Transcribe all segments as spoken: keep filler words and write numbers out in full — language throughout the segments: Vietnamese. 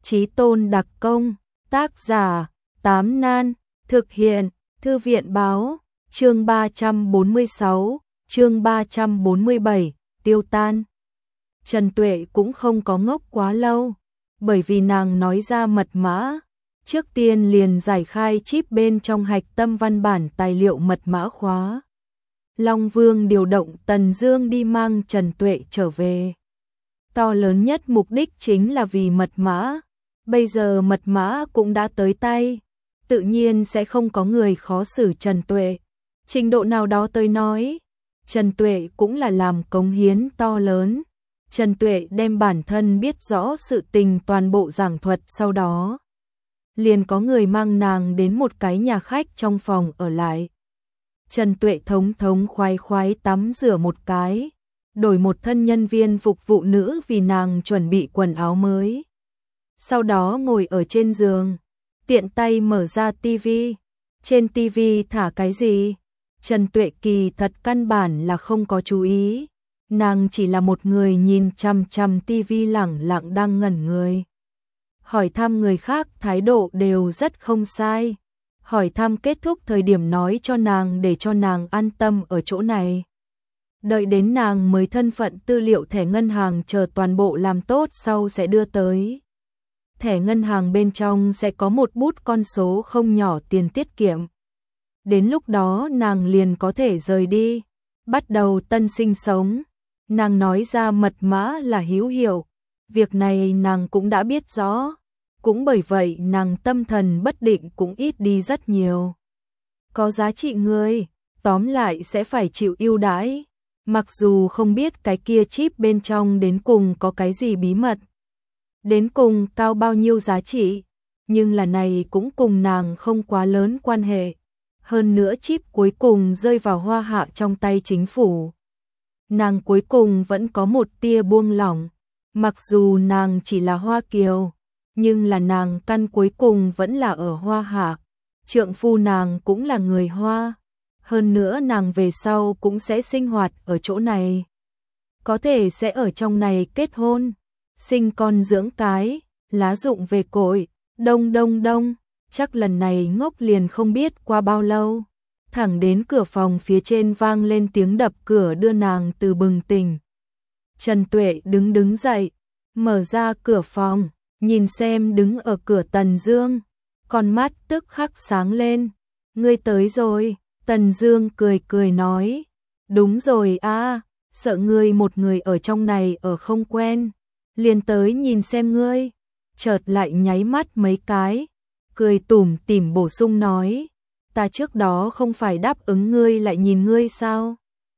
Chí Tôn đặc công, tác giả, Tám Nan, thực hiện, Thư viện báo, chương ba trăm bốn mươi sáu, chương ba trăm bốn mươi bảy, tiêu tan. Trần Tuệ cũng không có ngốc quá lâu, bởi vì nàng nói ra mật mã, trước tiên liền giải khai chip bên trong hạch tâm văn bản tài liệu mật mã khóa. Long Vương điều động Tần Dương đi mang Trần Tuệ trở về. To lớn nhất mục đích chính là vì mật mã, bây giờ mật mã cũng đã tới tay, tự nhiên sẽ không có người khó xử Trần Tuệ. Trình độ nào đó tới nói, Trần Tuệ cũng là làm cống hiến to lớn. Trần Tuệ đem bản thân biết rõ sự tình toàn bộ giảng thuật, sau đó liền có người mang nàng đến một cái nhà khách trong phòng ở lại. Trần Tuệ thống thống khoái khoái tắm rửa một cái, đổi một thân nhân viên phục vụ nữ vì nàng chuẩn bị quần áo mới. Sau đó ngồi ở trên giường, tiện tay mở ra tivi. Trên tivi thả cái gì? Trần Tuệ kỳ thật căn bản là không có chú ý. Nàng chỉ là một người nhìn chằm chằm tivi lẳng lặng đang ngẩn người. Hỏi thăm người khác thái độ đều rất không sai. Hỏi thăm kết thúc thời điểm nói cho nàng để cho nàng an tâm ở chỗ này. Đợi đến nàng mới thân phận tư liệu thẻ ngân hàng chờ toàn bộ làm tốt sau sẽ đưa tới. Thẻ ngân hàng bên trong sẽ có một bút con số không nhỏ tiền tiết kiệm. Đến lúc đó nàng liền có thể rời đi, bắt đầu tân sinh sống. Nàng nói ra mật mã là hữu hiệu, việc này nàng cũng đã biết rõ, cũng bởi vậy nàng tâm thần bất định cũng ít đi rất nhiều. Có giá trị người, tóm lại sẽ phải chịu ưu đãi, mặc dù không biết cái kia chip bên trong đến cùng có cái gì bí mật, đến cùng cao bao nhiêu giá trị, nhưng là này cũng cùng nàng không quá lớn quan hệ. Hơn nữa chip cuối cùng rơi vào Hoa Hạ trong tay chính phủ. Nàng cuối cùng vẫn có một tia buông lỏng, mặc dù nàng chỉ là Hoa Kiều, nhưng là nàng căn cuối cùng vẫn là ở Hoa Hạ. Trượng phu nàng cũng là người Hoa, hơn nữa nàng về sau cũng sẽ sinh hoạt ở chỗ này. Có thể sẽ ở trong này kết hôn, sinh con dưỡng cái, lá dụng về cội, đông đông đông. Chắc lần này ngốc liền không biết qua bao lâu, thẳng đến cửa phòng phía trên vang lên tiếng đập cửa đưa nàng từ bừng tỉnh. Trần Tuệ đứng đứng dậy, mở ra cửa phòng, nhìn xem đứng ở cửa Tần Dương, con mắt tức khắc sáng lên. Ngươi tới rồi, Tần Dương cười cười nói, đúng rồi a, sợ ngươi một người ở trong này ở không quen, liền tới nhìn xem ngươi. Chợt lại nháy mắt mấy cái, cười tủm tỉm bổ sung nói, ta trước đó không phải đáp ứng ngươi lại nhìn ngươi sao?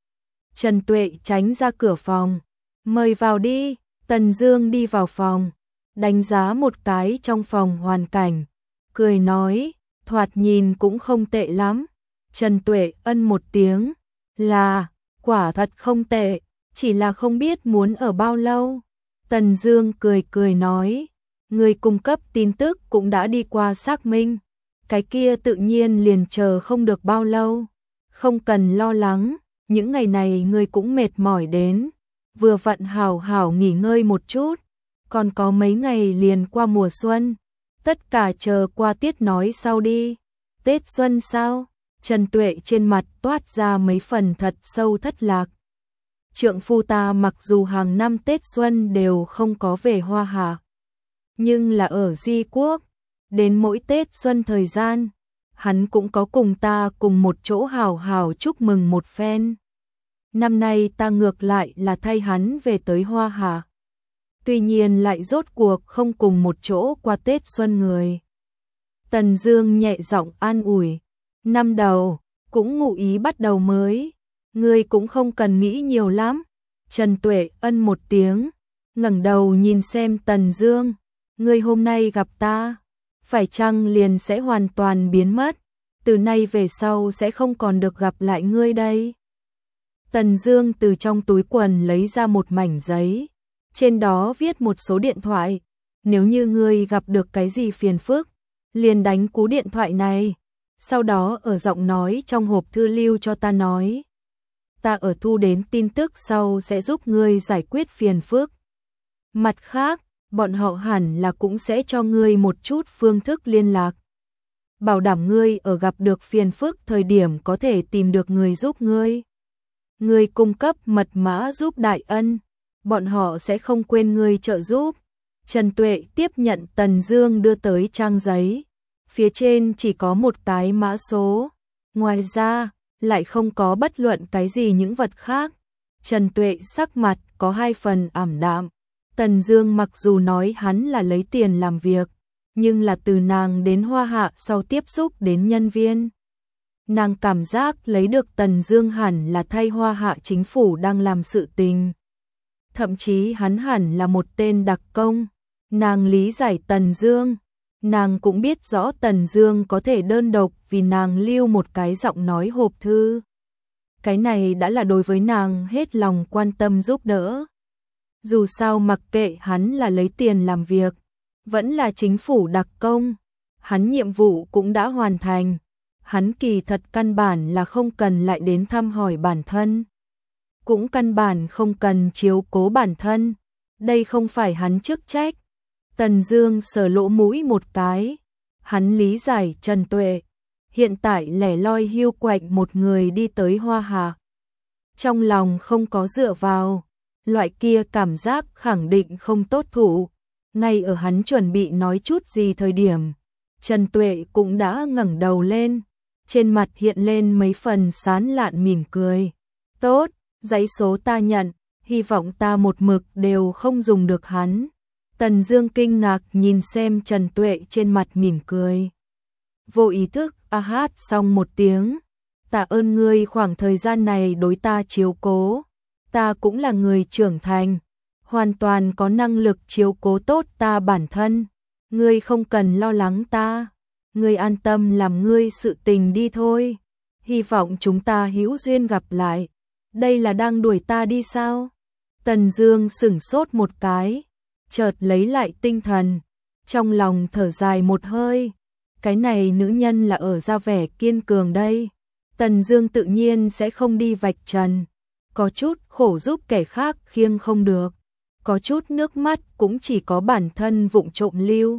Trần Tuệ tránh ra cửa phòng, mời vào đi. Tần Dương đi vào phòng, đánh giá một cái trong phòng hoàn cảnh, cười nói, thoạt nhìn cũng không tệ lắm. Trần Tuệ ân một tiếng, là, quả thật không tệ, chỉ là không biết muốn ở bao lâu. Tần Dương cười cười nói, người cung cấp tin tức cũng đã đi qua xác minh, cái kia tự nhiên liền chờ không được bao lâu. Không cần lo lắng, những ngày này người cũng mệt mỏi đến, vừa vặn hảo hảo nghỉ ngơi một chút, còn có mấy ngày liền qua mùa xuân, tất cả chờ qua tiết nói sau đi. Tết xuân sao? Trần Tuệ trên mặt toát ra mấy phần thật sâu thất lạc. Trượng phu ta mặc dù hàng năm Tết xuân đều không có về Hoa Hạ, nhưng là ở Di Quốc, đến mỗi Tết xuân thời gian, hắn cũng có cùng ta cùng một chỗ hào hào chúc mừng một phen. Năm nay ta ngược lại là thay hắn về tới Hoa Hạ, tuy nhiên lại rốt cuộc không cùng một chỗ qua Tết xuân người. Tần Dương nhẹ giọng an ủi, năm đầu, cũng ngụ ý bắt đầu mới, ngươi cũng không cần nghĩ nhiều lắm. Trần Tuệ ân một tiếng, ngẩng đầu nhìn xem Tần Dương, ngươi hôm nay gặp ta, phải chăng liền sẽ hoàn toàn biến mất, từ nay về sau sẽ không còn được gặp lại ngươi đây. Tần Dương từ trong túi quần lấy ra một mảnh giấy, trên đó viết một số điện thoại, nếu như ngươi gặp được cái gì phiền phức, liền đánh cú điện thoại này, sau đó ở giọng nói trong hộp thư lưu cho ta nói. Ta ở thu đến tin tức sau sẽ giúp ngươi giải quyết phiền phức. Mặt khác, bọn họ hẳn là cũng sẽ cho ngươi một chút phương thức liên lạc. Bảo đảm ngươi ở gặp được phiền phức thời điểm có thể tìm được người giúp ngươi. Ngươi cung cấp mật mã giúp đại ân, bọn họ sẽ không quên ngươi trợ giúp. Trần Tuệ tiếp nhận Tần Dương đưa tới trang giấy, phía trên chỉ có một cái mã số, ngoài ra lại không có bất luận cái gì những vật khác. Trần Tuệ sắc mặt có hai phần ảm đạm. Tần Dương mặc dù nói hắn là lấy tiền làm việc, nhưng là từ nàng đến Hoa Hạ sau tiếp xúc đến nhân viên, nàng cảm giác lấy được Tần Dương hẳn là thay Hoa Hạ chính phủ đang làm sự tình. Thậm chí hắn hẳn là một tên đặc công. Nàng lý giải Tần Dương, nàng cũng biết rõ Tần Dương có thể đơn độc vì nàng lưu một cái giọng nói hộp thư. Cái này đã là đối với nàng hết lòng quan tâm giúp đỡ. Dù sao mặc kệ hắn là lấy tiền làm việc, vẫn là chính phủ đặc công, hắn nhiệm vụ cũng đã hoàn thành. Hắn kỳ thật căn bản là không cần lại đến thăm hỏi bản thân, cũng căn bản không cần chiếu cố bản thân, đây không phải hắn chức trách. Tần Dương sờ lỗ mũi một cái, hắn lý giải Trần Tuệ hiện tại lẻ loi hiu quạnh một người đi tới Hoa Hạ, trong lòng không có dựa vào, loại kia cảm giác khẳng định không tốt thủ. Ngay ở hắn chuẩn bị nói chút gì thời điểm, Trần Tuệ cũng đã ngẩng đầu lên, trên mặt hiện lên mấy phần sán lạn mỉm cười. Tốt, giấy số ta nhận, hy vọng ta một mực đều không dùng được hắn. Tần Dương kinh ngạc nhìn xem Trần Tuệ trên mặt mỉm cười. Vô ý thức a hát xong một tiếng. Tạ ơn ngươi khoảng thời gian này đối ta chiếu cố. Ta cũng là người trưởng thành, hoàn toàn có năng lực chiếu cố tốt ta bản thân. Ngươi không cần lo lắng ta. Ngươi an tâm làm ngươi sự tình đi thôi. Hy vọng chúng ta hữu duyên gặp lại. Đây là đang đuổi ta đi sao? Tần Dương sững sốt một cái, chợt lấy lại tinh thần, trong lòng thở dài một hơi. Cái này nữ nhân là ở ra vẻ kiên cường đây. Tần Dương tự nhiên sẽ không đi vạch trần, có chút khổ giúp kẻ khác khiêng không được, có chút nước mắt cũng chỉ có bản thân vụng trộm lưu.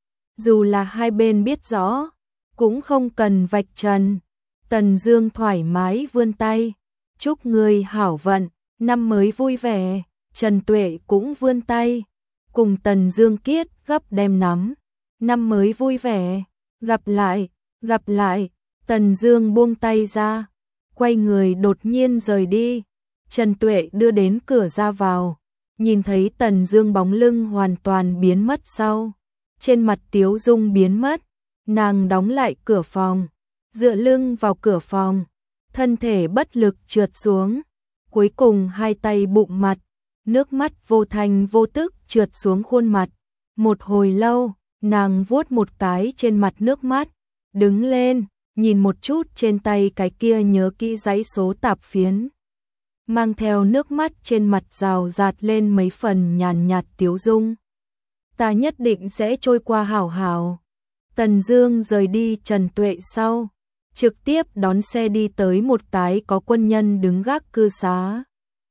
Dù là hai bên biết rõ, cũng không cần vạch trần. Tần Dương thoải mái vươn tay, chúc người hảo vận, năm mới vui vẻ. Trần Tuệ cũng vươn tay, cùng Tần Dương kiết gấp đem nắm. Năm mới vui vẻ, gặp lại, gặp lại. Tần Dương buông tay ra, quay người đột nhiên rời đi. Trần Tuệ đưa đến cửa ra vào, nhìn thấy Tần Dương bóng lưng hoàn toàn biến mất sau, trên mặt tiếu dung biến mất, nàng đóng lại cửa phòng, dựa lưng vào cửa phòng, thân thể bất lực trượt xuống, cuối cùng hai tay bụng mặt, nước mắt vô thành vô tức trượt xuống khuôn mặt. Một hồi lâu, nàng vuốt một cái trên mặt nước mắt, đứng lên, nhìn một chút trên tay cái kia nhớ kỹ dãy số tạp phiến, mang theo nước mắt trên mặt rào rạt lên mấy phần nhàn nhạt tiếu dung. Ta nhất định sẽ trôi qua hảo hảo. Tần Dương rời đi Trần Tuệ sau, trực tiếp đón xe đi tới một cái có quân nhân đứng gác cư xá.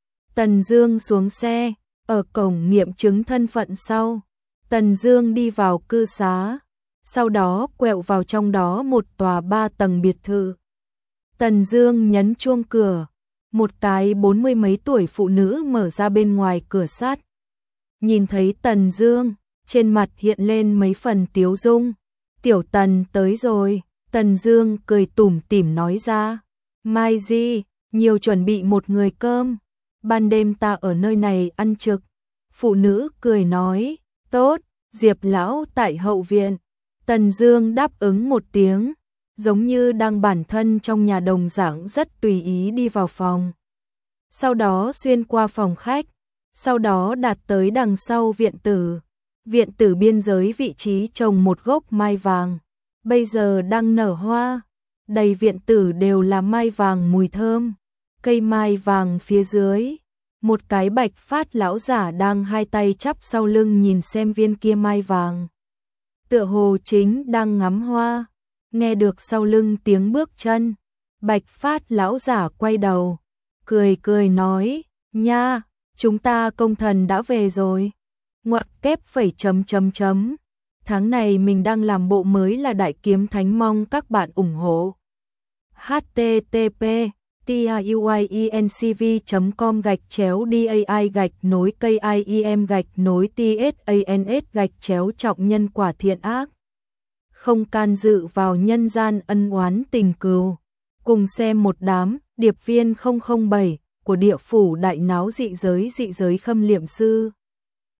Tần Dương xuống xe, ở cổng nghiệm chứng thân phận sau, Tần Dương đi vào cư xá, sau đó quẹo vào trong đó một tòa ba tầng biệt thự. Tần Dương nhấn chuông cửa, một cái bốn mươi mấy tuổi phụ nữ mở ra bên ngoài cửa sắt. Nhìn thấy Tần Dương, trên mặt hiện lên mấy phần tiếu dung. Tiểu Tần tới rồi. Tần Dương cười tủm tỉm nói ra. Mai Di, nhiều chuẩn bị một người cơm. Ban đêm ta ở nơi này ăn trực. Phụ nữ cười nói. Tốt, Diệp lão tại hậu viện. Tần Dương đáp ứng một tiếng, giống như đang bản thân trong nhà đồng dạng rất tùy ý đi vào phòng. Sau đó xuyên qua phòng khách, sau đó đạt tới đằng sau viện tử. Viện tử biên giới vị trí trồng một gốc mai vàng, bây giờ đang nở hoa, đầy viện tử đều là mai vàng mùi thơm. Cây mai vàng phía dưới, một cái bạch phát lão giả đang hai tay chắp sau lưng nhìn xem viên kia mai vàng. Tựa hồ chính đang ngắm hoa, nghe được sau lưng tiếng bước chân, bạch phát lão giả quay đầu, cười cười nói, nha, chúng ta công thần đã về rồi. ngoặc kép phẩy chấm chấm chấm. Tháng này mình đang làm bộ mới là Đại Kiếm Thánh, mong các bạn ủng hộ. h t t p tiuyencv chấm com gạch chéo dai gạch nối kiem gạch nối tsans gạch chéo trọng nhân quả thiện ác. Không can dự vào nhân gian ân oán tình cừu. Cùng xem một đám điệp viên không không bảy của địa phủ đại náo dị giới dị giới Khâm Liệm Sư.